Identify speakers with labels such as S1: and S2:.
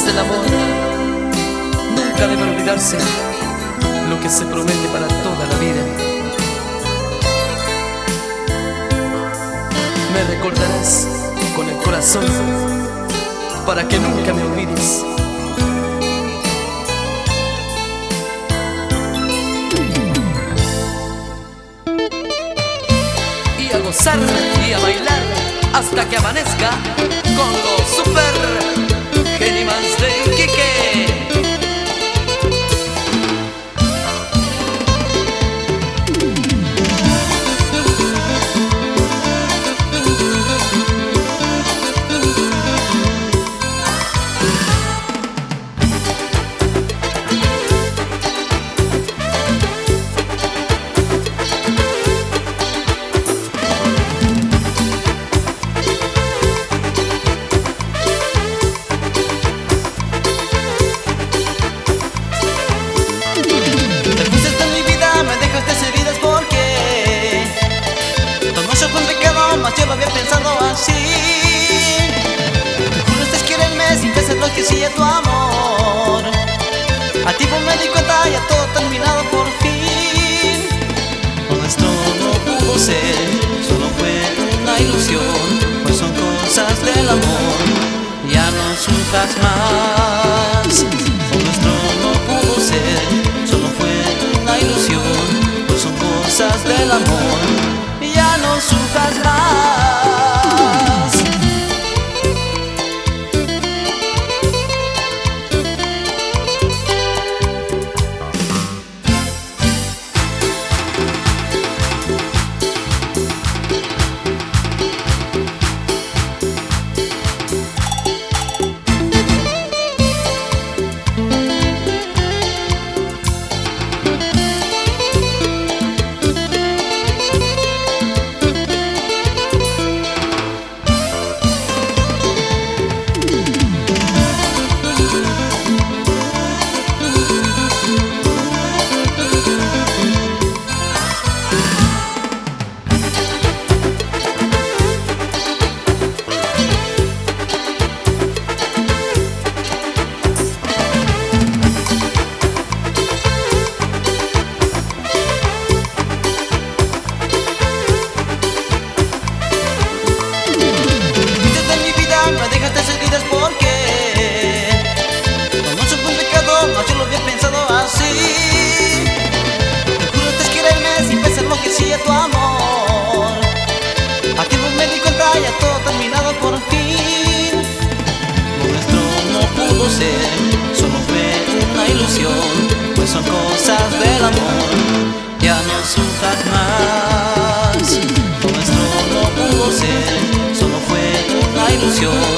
S1: cosas del amor. Nunca debe olvidarse lo que se promete para toda la vida. Me recordarás con el corazón para que nunca me olvides. Y a gozar y a bailar hasta que amanezca con los super Genimals de Iquique.
S2: Yo lo había pensado así. Tú juraste quererme sin pensar lo que sigue tu amor. A tiempo me di cuenta, ya todo terminado por fin. Lo nuestro no pudo ser, solo fue una ilusión, pues son cosas del amor. Ya no sufras más. Lo nuestro no pudo ser, solo fue una ilusión, pues son cosas del amor. Ya no sufras más. Tu amor, a tiempo me di cuenta, ya todo terminado por fin. Lo nuestro no pudo ser, solo fue una ilusión, pues son cosas del amor. Ya no sufras más. Lo nuestro no pudo ser, solo fue una ilusión,